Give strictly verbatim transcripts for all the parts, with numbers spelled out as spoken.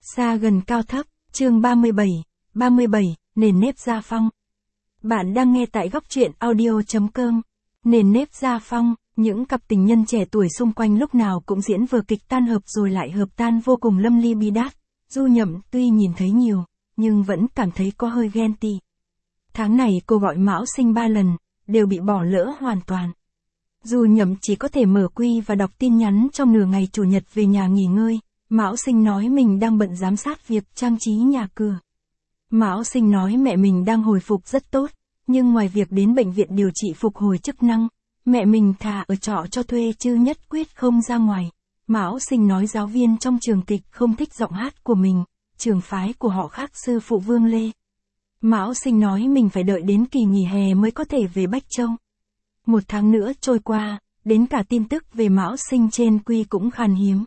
Xa gần cao thấp, chương ba mươi bảy, ba mươi bảy, nền nếp gia phong. Bạn đang nghe tại góc truyện audio.com. Nền nếp gia phong, những cặp tình nhân trẻ tuổi xung quanh lúc nào cũng diễn vở kịch tan hợp rồi lại hợp tan vô cùng lâm ly bi đát. Du Nhậm tuy nhìn thấy nhiều, nhưng vẫn cảm thấy có hơi ghen tị. Tháng này cô gọi Mão Sinh ba lần, đều bị bỏ lỡ hoàn toàn. Du Nhậm chỉ có thể mở quy và đọc tin nhắn trong nửa ngày chủ nhật về nhà nghỉ ngơi. Mão Sinh nói mình đang bận giám sát việc trang trí nhà cửa. Mão Sinh nói mẹ mình đang hồi phục rất tốt, nhưng ngoài việc đến bệnh viện điều trị phục hồi chức năng, mẹ mình thà ở trọ cho thuê chứ nhất quyết không ra ngoài. Mão Sinh nói giáo viên trong trường kịch không thích giọng hát của mình, trường phái của họ khác sư phụ Vương Lê. Mão Sinh nói mình phải đợi đến kỳ nghỉ hè mới có thể về Bách Châu. Một tháng nữa trôi qua, đến cả tin tức về Mão Sinh trên quy cũng khan hiếm.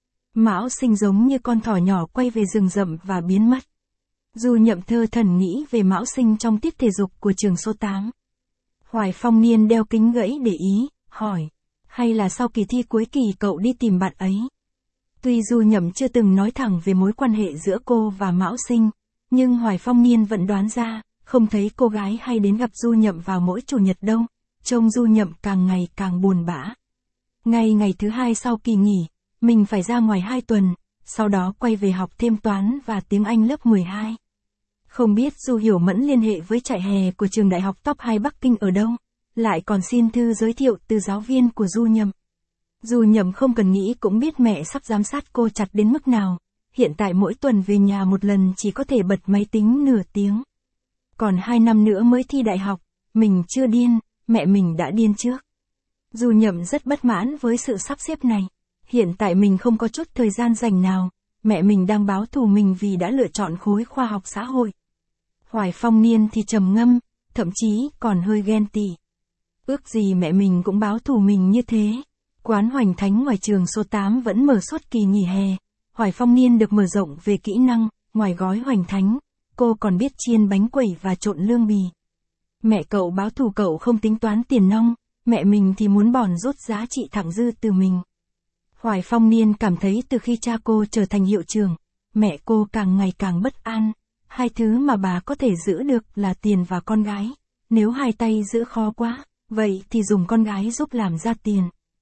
Mão Sinh giống như con thỏ nhỏ quay về rừng rậm và biến mất. Du Nhậm thơ thẩn nghĩ về Mão Sinh trong tiết thể dục của trường số tám. Hoài Phong Niên đeo kính gãy để ý, hỏi, hay là sau kỳ thi cuối kỳ cậu đi tìm bạn ấy? Tuy Du Nhậm chưa từng nói thẳng về mối quan hệ giữa cô và Mão Sinh, nhưng Hoài Phong Niên vẫn đoán ra, không thấy cô gái hay đến gặp Du Nhậm vào mỗi chủ nhật đâu, trông Du Nhậm càng ngày càng buồn bã. Ngay ngày thứ hai sau kỳ nghỉ, mình phải ra ngoài hai tuần, sau đó quay về học thêm toán và tiếng Anh lớp mười hai. Không biết Du Hiểu Mẫn liên hệ với trại hè của trường đại học top hai Bắc Kinh ở đâu, lại còn xin thư giới thiệu từ giáo viên của Du Nhậm. Du Nhậm không cần nghĩ cũng biết mẹ sắp giám sát cô chặt đến mức nào, hiện tại mỗi tuần về nhà một lần chỉ có thể bật máy tính nửa tiếng. Còn hai năm nữa mới thi đại học, mình chưa điên, mẹ mình đã điên trước. Du Nhậm rất bất mãn với sự sắp xếp này. Hiện tại mình không có chút thời gian dành nào, mẹ mình đang báo thù mình vì đã lựa chọn khối khoa học xã hội. Hoài Phong Niên thì trầm ngâm, thậm chí còn hơi ghen tị. Ước gì mẹ mình cũng báo thù mình như thế. Quán Hoành Thánh ngoài trường số tám vẫn mở suốt kỳ nghỉ hè. Hoài Phong Niên được mở rộng về kỹ năng, ngoài gói Hoành Thánh, cô còn biết chiên bánh quẩy và trộn lương bì. Mẹ cậu báo thù cậu không tính toán tiền nong, mẹ mình thì muốn bòn rút giá trị thặng dư từ mình. Hoài Phong Niên cảm thấy từ khi cha cô trở thành hiệu trưởng, mẹ cô càng ngày càng bất an. Hai thứ mà bà có thể giữ được là tiền và con gái. Nếu hai tay giữ khó quá, vậy thì dùng con gái giúp làm ra tiền.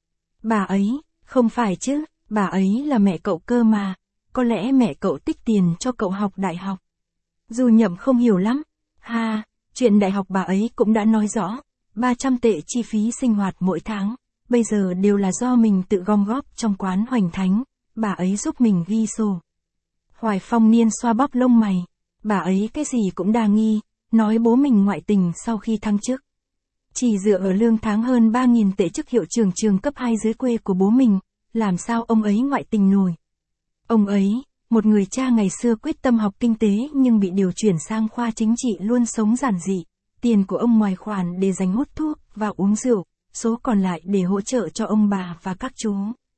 Bà ấy, không phải chứ, bà ấy là mẹ cậu cơ mà. Có lẽ mẹ cậu tích tiền cho cậu học đại học. Du Nhậm không hiểu lắm. Ha, chuyện đại học bà ấy cũng đã nói rõ. ba trăm tệ chi phí sinh hoạt mỗi tháng. Bây giờ đều là do mình tự gom góp trong quán Hoành Thánh, bà ấy giúp mình ghi sổ. Hoài Phong Niên xoa bóp lông mày, bà ấy cái gì cũng đa nghi, nói bố mình ngoại tình sau khi thăng chức. Chỉ dựa ở lương tháng hơn ba nghìn tệ chức hiệu trưởng trường cấp hai dưới quê của bố mình, làm sao ông ấy ngoại tình nổi. Ông ấy, một người cha ngày xưa quyết tâm học kinh tế nhưng bị điều chuyển sang khoa chính trị luôn sống giản dị, tiền của ông ngoài khoản để dành hút thuốc và uống rượu. Số còn lại để hỗ trợ cho ông bà và các chú.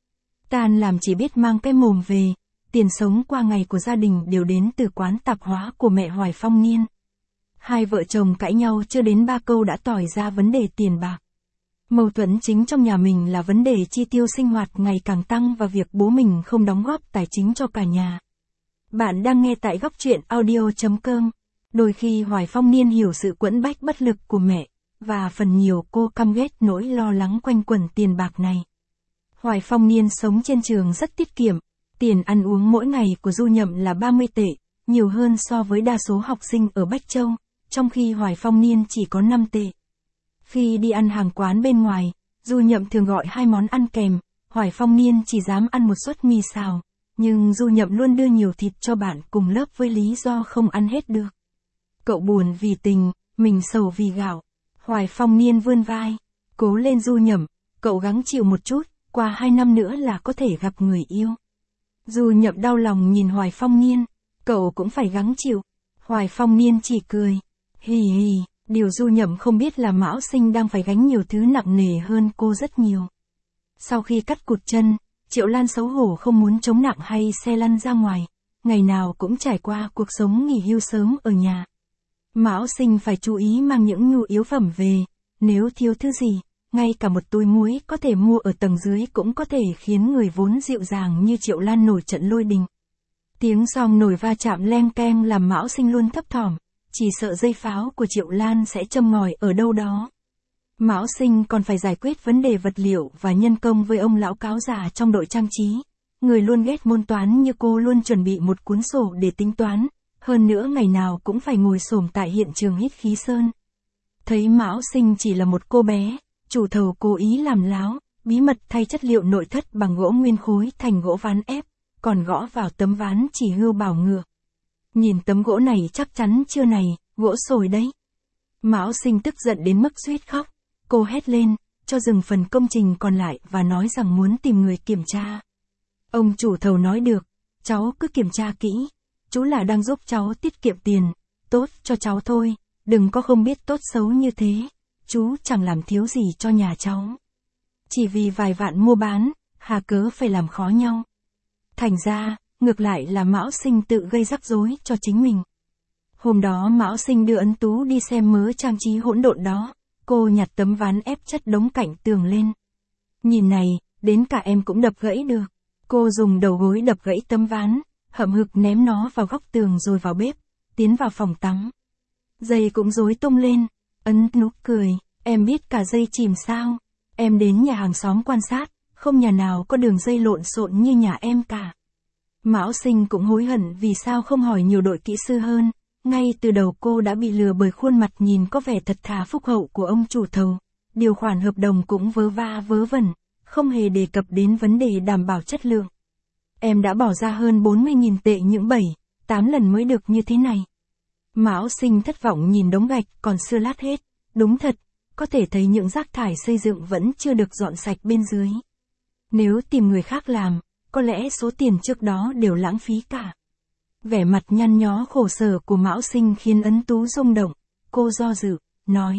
Tan làm chỉ biết mang cái mồm về, tiền sống qua ngày của gia đình đều đến từ quán tạp hóa của mẹ Hoài Phong Niên. Hai vợ chồng cãi nhau chưa đến ba câu đã tỏi ra vấn đề tiền bạc. Mâu thuẫn chính trong nhà mình là vấn đề chi tiêu sinh hoạt ngày càng tăng và việc bố mình không đóng góp tài chính cho cả nhà. Bạn đang nghe tại góc truyện audio.com. Đôi khi Hoài Phong Niên hiểu sự quẫn bách bất lực của mẹ. Và phần nhiều cô căm ghét nỗi lo lắng quanh quẩn tiền bạc này. Hoài Phong Niên sống trên trường rất tiết kiệm, tiền ăn uống mỗi ngày của Du Nhậm là ba mươi tệ, nhiều hơn so với đa số học sinh ở Bách Châu, trong khi Hoài Phong Niên chỉ có năm tệ. Khi đi ăn hàng quán bên ngoài, Du Nhậm thường gọi hai món ăn kèm, Hoài Phong Niên chỉ dám ăn một suất mì xào, nhưng Du Nhậm luôn đưa nhiều thịt cho bạn cùng lớp với lý do không ăn hết được. Cậu buồn vì tình, mình sầu vì gạo. Hoài Phong Niên vươn vai, cố lên Du Nhậm, cậu gắng chịu một chút, qua hai năm nữa là có thể gặp người yêu. Du Nhậm đau lòng nhìn Hoài Phong Niên, cậu cũng phải gắng chịu. Hoài Phong Niên chỉ cười, hì hì, điều Du Nhậm không biết là Mão Sinh đang phải gánh nhiều thứ nặng nề hơn cô rất nhiều. Sau khi cắt cụt chân, Triệu Lan xấu hổ không muốn chống nặng hay xe lăn ra ngoài, ngày nào cũng trải qua cuộc sống nghỉ hưu sớm ở nhà. Mão Sinh phải chú ý mang những nhu yếu phẩm về, nếu thiếu thứ gì, ngay cả một túi muối có thể mua ở tầng dưới cũng có thể khiến người vốn dịu dàng như Triệu Lan nổi trận lôi đình. Tiếng xoong nồi va chạm leng keng làm Mão Sinh luôn thấp thỏm, chỉ sợ dây pháo của Triệu Lan sẽ châm ngòi ở đâu đó. Mão Sinh còn phải giải quyết vấn đề vật liệu và nhân công với ông lão cáo già trong đội trang trí. Người luôn ghét môn toán như cô luôn chuẩn bị một cuốn sổ để tính toán, hơn nữa ngày nào cũng phải ngồi xổm tại hiện trường hít khí sơn. Thấy Mão Sinh chỉ là một cô bé, chủ thầu cố ý làm láo, bí mật thay chất liệu nội thất bằng gỗ nguyên khối thành gỗ ván ép, còn gõ vào tấm ván chỉ hưu bảo ngựa. Nhìn tấm gỗ này chắc chắn chưa này, gỗ sồi đấy. Mão Sinh tức giận đến mức suýt khóc, cô hét lên, cho dừng phần công trình còn lại và nói rằng muốn tìm người kiểm tra. Ông chủ thầu nói được, cháu cứ kiểm tra kỹ, chú là đang giúp cháu tiết kiệm tiền, tốt cho cháu thôi, đừng có không biết tốt xấu như thế, chú chẳng làm thiếu gì cho nhà cháu. Chỉ vì vài vạn mua bán, hà cớ phải làm khó nhau. Thành ra, ngược lại là Mão Sinh tự gây rắc rối cho chính mình. Hôm đó Mão Sinh đưa Ấn Tú đi xem mớ trang trí hỗn độn đó, cô nhặt tấm ván ép chất đống cạnh tường lên. Nhìn này, đến cả em cũng đập gãy được. Cô dùng đầu gối đập gãy tấm ván, hậm hực ném nó vào góc tường rồi vào bếp, tiến vào phòng tắm. Dây cũng rối tung lên, Ấn Tú cười, em biết cả dây chìm sao, em đến nhà hàng xóm quan sát, không nhà nào có đường dây lộn xộn như nhà em cả. Mão Sinh cũng hối hận vì sao không hỏi nhiều đội kỹ sư hơn, ngay từ đầu cô đã bị lừa bởi khuôn mặt nhìn có vẻ thật thà phúc hậu của ông chủ thầu, điều khoản hợp đồng cũng vớ va vớ vẩn, không hề đề cập đến vấn đề đảm bảo chất lượng. Em đã bỏ ra hơn bốn mươi nghìn tệ những bảy, tám lần mới được như thế này. Mão Sinh thất vọng nhìn đống gạch còn chưa lát hết, đúng thật, có thể thấy những rác thải xây dựng vẫn chưa được dọn sạch bên dưới. Nếu tìm người khác làm, có lẽ số tiền trước đó đều lãng phí cả. Vẻ mặt nhăn nhó khổ sở của Mão Sinh khiến Ấn Tú rung động, cô do dự, nói.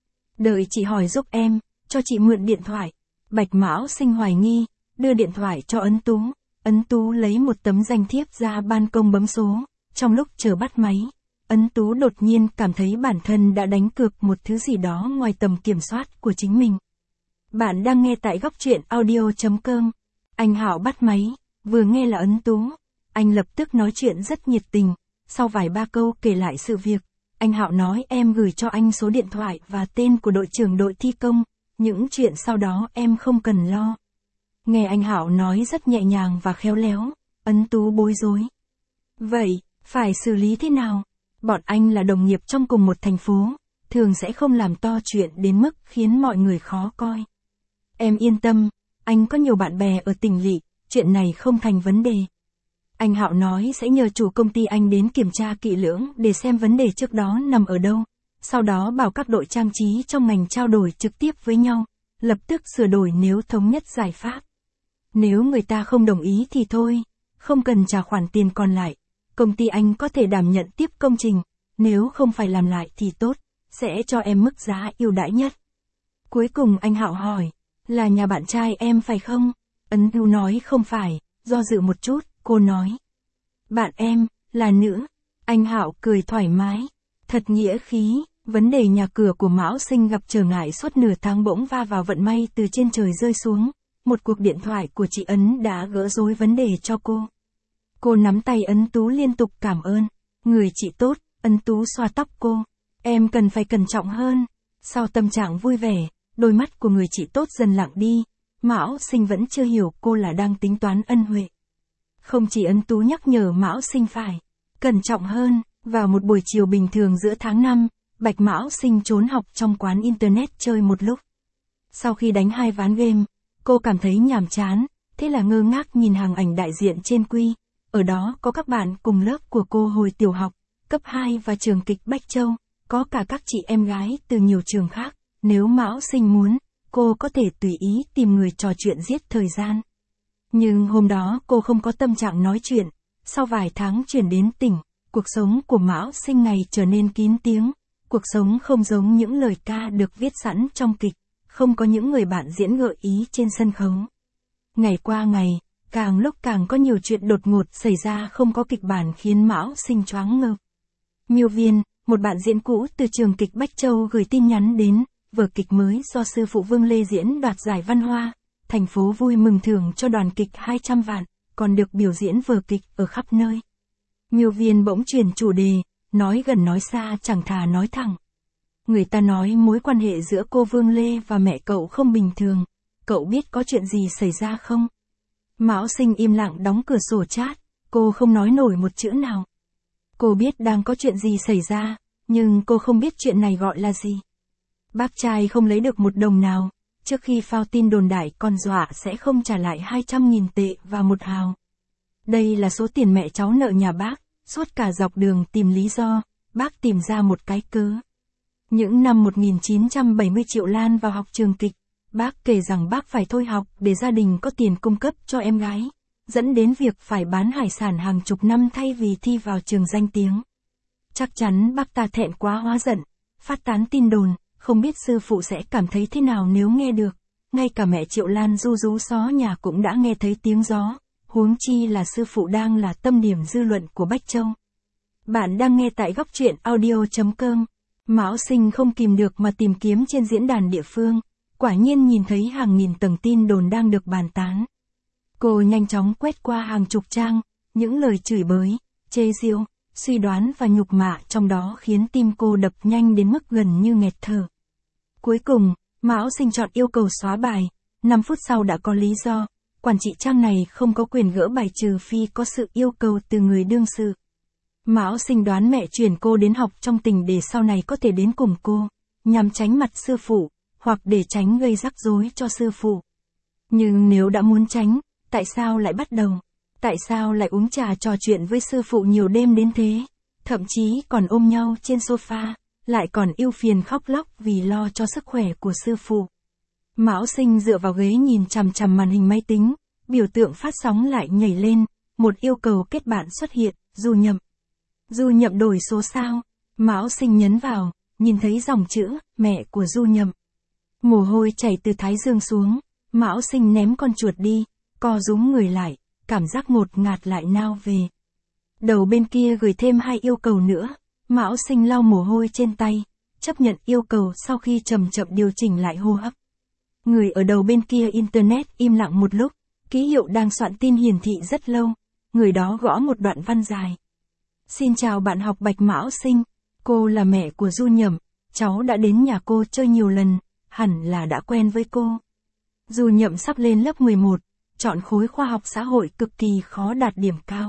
Đợi chị hỏi giúp em, cho chị mượn điện thoại. Bạch Mão Sinh hoài nghi, đưa điện thoại cho Ấn Tú. Ấn Tú lấy một tấm danh thiếp ra ban công bấm số, trong lúc chờ bắt máy. Ấn Tú đột nhiên cảm thấy bản thân đã đánh cược một thứ gì đó ngoài tầm kiểm soát của chính mình. Bạn đang nghe tại góc truyện audio chấm com. Anh Hạo bắt máy, vừa nghe là Ấn Tú. Anh lập tức nói chuyện rất nhiệt tình, sau vài ba câu kể lại sự việc. Anh Hạo nói em gửi cho anh số điện thoại và tên của đội trưởng đội thi công, những chuyện sau đó em không cần lo. Nghe anh Hạo nói rất nhẹ nhàng và khéo léo, Ấn Tú bối rối. Vậy, phải xử lý thế nào? Bọn anh là đồng nghiệp trong cùng một thành phố, thường sẽ không làm to chuyện đến mức khiến mọi người khó coi. Em yên tâm, anh có nhiều bạn bè ở tỉnh lỵ, chuyện này không thành vấn đề. Anh Hạo nói sẽ nhờ chủ công ty anh đến kiểm tra kỹ lưỡng để xem vấn đề trước đó nằm ở đâu, sau đó bảo các đội trang trí trong ngành trao đổi trực tiếp với nhau, lập tức sửa đổi nếu thống nhất giải pháp. Nếu người ta không đồng ý thì thôi, không cần trả khoản tiền còn lại, công ty anh có thể đảm nhận tiếp công trình, nếu không phải làm lại thì tốt, sẽ cho em mức giá ưu đãi nhất. Cuối cùng anh Hạo hỏi, là nhà bạn trai em phải không? Ấn Tú nói không phải, do dự một chút, cô nói. Bạn em, là nữ. Anh Hạo cười thoải mái, thật nghĩa khí. Vấn đề nhà cửa của Mão Sinh gặp trở ngại suốt nửa tháng bỗng va vào vận may từ trên trời rơi xuống. Một cuộc điện thoại của chị Ấn đã gỡ rối vấn đề cho cô. Cô nắm tay Ấn Tú liên tục cảm ơn. Người chị tốt, Ấn Tú xoa tóc cô. Em cần phải cẩn trọng hơn. Sau tâm trạng vui vẻ, đôi mắt của người chị tốt dần lặng đi. Mão Sinh vẫn chưa hiểu cô là đang tính toán ân huệ. Không chỉ Ấn Tú nhắc nhở Mão Sinh phải cẩn trọng hơn, vào một buổi chiều bình thường giữa tháng năm, Bạch Mão Sinh trốn học trong quán internet chơi một lúc. Sau khi đánh hai ván game, cô cảm thấy nhàm chán, thế là ngơ ngác nhìn hàng ảnh đại diện trên quy. Ở đó có các bạn cùng lớp của cô hồi tiểu học, cấp hai và trường kịch Bách Châu, có cả các chị em gái từ nhiều trường khác. Nếu Mão Sinh muốn, cô có thể tùy ý tìm người trò chuyện giết thời gian. Nhưng hôm đó cô không có tâm trạng nói chuyện. Sau vài tháng chuyển đến tỉnh, cuộc sống của Mão Sinh ngày trở nên kín tiếng. Cuộc sống không giống những lời ca được viết sẵn trong kịch, không có những người bạn diễn gợi ý trên sân khấu. Ngày qua ngày, càng lúc càng có nhiều chuyện đột ngột xảy ra không có kịch bản khiến Mão Sinh choáng ngợp. Miêu Viên, một bạn diễn cũ từ trường kịch Bách Châu gửi tin nhắn đến, vở kịch mới do sư phụ Vương Lê diễn đoạt giải văn hoa, thành phố vui mừng thưởng cho đoàn kịch hai trăm vạn, còn được biểu diễn vở kịch ở khắp nơi. Miêu Viên bỗng chuyển chủ đề, nói gần nói xa chẳng thà nói thẳng. Người ta nói mối quan hệ giữa cô Vương Lê và mẹ cậu không bình thường, cậu biết có chuyện gì xảy ra không? Mão Sinh im lặng đóng cửa sổ chat, cô không nói nổi một chữ nào. Cô biết đang có chuyện gì xảy ra, nhưng cô không biết chuyện này gọi là gì. Bác trai không lấy được một đồng nào, trước khi phao tin đồn đại còn dọa sẽ không trả lại hai trăm nghìn tệ và một hào. Đây là số tiền mẹ cháu nợ nhà bác, suốt cả dọc đường tìm lý do, bác tìm ra một cái cớ. Những năm một nghìn chín trăm bảy mươi Triệu Lan vào học trường kịch, bác kể rằng bác phải thôi học để gia đình có tiền cung cấp cho em gái, dẫn đến việc phải bán hải sản hàng chục năm thay vì thi vào trường danh tiếng. Chắc chắn bác ta thẹn quá hóa giận, phát tán tin đồn, không biết sư phụ sẽ cảm thấy thế nào nếu nghe được. Ngay cả mẹ Triệu Lan ru rú xó nhà cũng đã nghe thấy tiếng gió, huống chi là sư phụ đang là tâm điểm dư luận của Bách Châu. Bạn đang nghe tại góc truyện audio chấm com. Mão Sinh không kìm được mà tìm kiếm trên diễn đàn địa phương, quả nhiên nhìn thấy hàng nghìn tầng tin đồn đang được bàn tán. Cô nhanh chóng quét qua hàng chục trang, những lời chửi bới, chê giễu, suy đoán và nhục mạ trong đó khiến tim cô đập nhanh đến mức gần như nghẹt thở. Cuối cùng, Mão Sinh chọn yêu cầu xóa bài, năm phút sau đã có lý do, quản trị trang này không có quyền gỡ bài trừ phi có sự yêu cầu từ người đương sự. Mão Sinh đoán mẹ chuyển cô đến học trong tình để sau này có thể đến cùng cô, nhằm tránh mặt sư phụ, hoặc để tránh gây rắc rối cho sư phụ. Nhưng nếu đã muốn tránh, tại sao lại bắt đầu? Tại sao lại uống trà trò chuyện với sư phụ nhiều đêm đến thế? Thậm chí còn ôm nhau trên sofa, lại còn ưu phiền khóc lóc vì lo cho sức khỏe của sư phụ. Mão Sinh dựa vào ghế nhìn chằm chằm màn hình máy tính, biểu tượng phát sóng lại nhảy lên, một yêu cầu kết bạn xuất hiện, Du Nhậm. Du Nhậm đổi số sao? Mão Sinh nhấn vào, nhìn thấy dòng chữ, mẹ của Du Nhậm. Mồ hôi chảy từ thái dương xuống, Mão Sinh ném con chuột đi, co rúm người lại, cảm giác ngột ngạt lại nao về. Đầu bên kia gửi thêm hai yêu cầu nữa, Mão Sinh lau mồ hôi trên tay, chấp nhận yêu cầu sau khi chậm chậm điều chỉnh lại hô hấp. Người ở đầu bên kia internet im lặng một lúc, ký hiệu đang soạn tin hiển thị rất lâu, người đó gõ một đoạn văn dài. Xin chào bạn học Bạch Mão Sinh, cô là mẹ của Du Nhậm, cháu đã đến nhà cô chơi nhiều lần, hẳn là đã quen với cô. Du Nhậm sắp lên lớp mười một, chọn khối khoa học xã hội cực kỳ khó đạt điểm cao.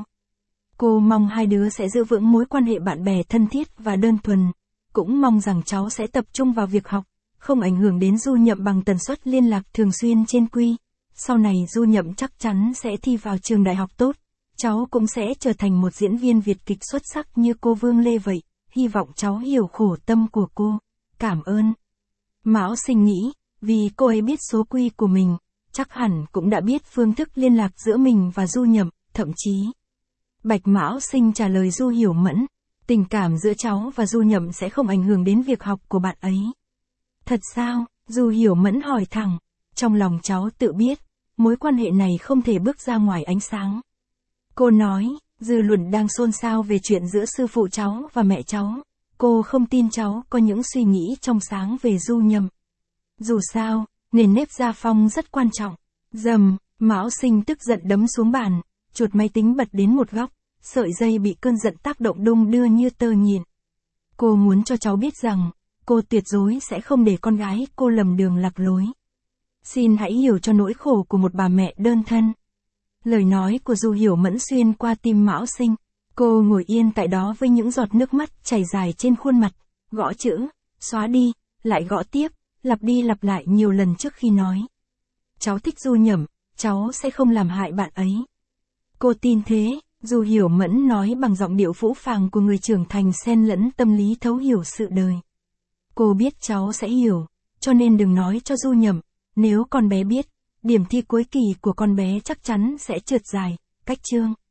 Cô mong hai đứa sẽ giữ vững mối quan hệ bạn bè thân thiết và đơn thuần, cũng mong rằng cháu sẽ tập trung vào việc học, không ảnh hưởng đến Du Nhậm bằng tần suất liên lạc thường xuyên trên quy. Sau này Du Nhậm chắc chắn sẽ thi vào trường đại học tốt, cháu cũng sẽ trở thành một diễn viên Việt kịch xuất sắc như cô Vương Lê vậy, hy vọng cháu hiểu khổ tâm của cô. Cảm ơn. Mão Sinh nghĩ, vì cô ấy biết số quy của mình, chắc hẳn cũng đã biết phương thức liên lạc giữa mình và Du Nhậm, thậm chí. Bạch Mão Sinh trả lời Du Hiểu Mẫn, tình cảm giữa cháu và Du Nhậm sẽ không ảnh hưởng đến việc học của bạn ấy. Thật sao? Du Hiểu Mẫn hỏi thẳng, trong lòng cháu tự biết, mối quan hệ này không thể bước ra ngoài ánh sáng. Cô nói, dư luận đang xôn xao về chuyện giữa sư phụ cháu và mẹ cháu, cô không tin cháu có những suy nghĩ trong sáng về Du Nhậm. Dù sao, nền nếp gia phong rất quan trọng. Dầm, Mão Sinh tức giận đấm xuống bàn, chuột máy tính bật đến một góc, sợi dây bị cơn giận tác động đung đưa như tơ nhện. Cô muốn cho cháu biết rằng, cô tuyệt đối sẽ không để con gái cô lầm đường lạc lối. Xin hãy hiểu cho nỗi khổ của một bà mẹ đơn thân. Lời nói của Du Hiểu Mẫn xuyên qua tim Mão Sinh. Cô ngồi yên tại đó với những giọt nước mắt chảy dài trên khuôn mặt, gõ chữ, xóa đi, lại gõ tiếp, lặp đi lặp lại nhiều lần trước khi nói. Cháu thích Du Nhậm, cháu sẽ không làm hại bạn ấy. Cô tin thế, Du Hiểu Mẫn nói bằng giọng điệu phũ phàng của người trưởng thành xen lẫn tâm lý thấu hiểu sự đời. Cô biết cháu sẽ hiểu, cho nên đừng nói cho Du Nhậm, nếu con bé biết, điểm thi cuối kỳ của con bé chắc chắn sẽ trượt dài, cách chương.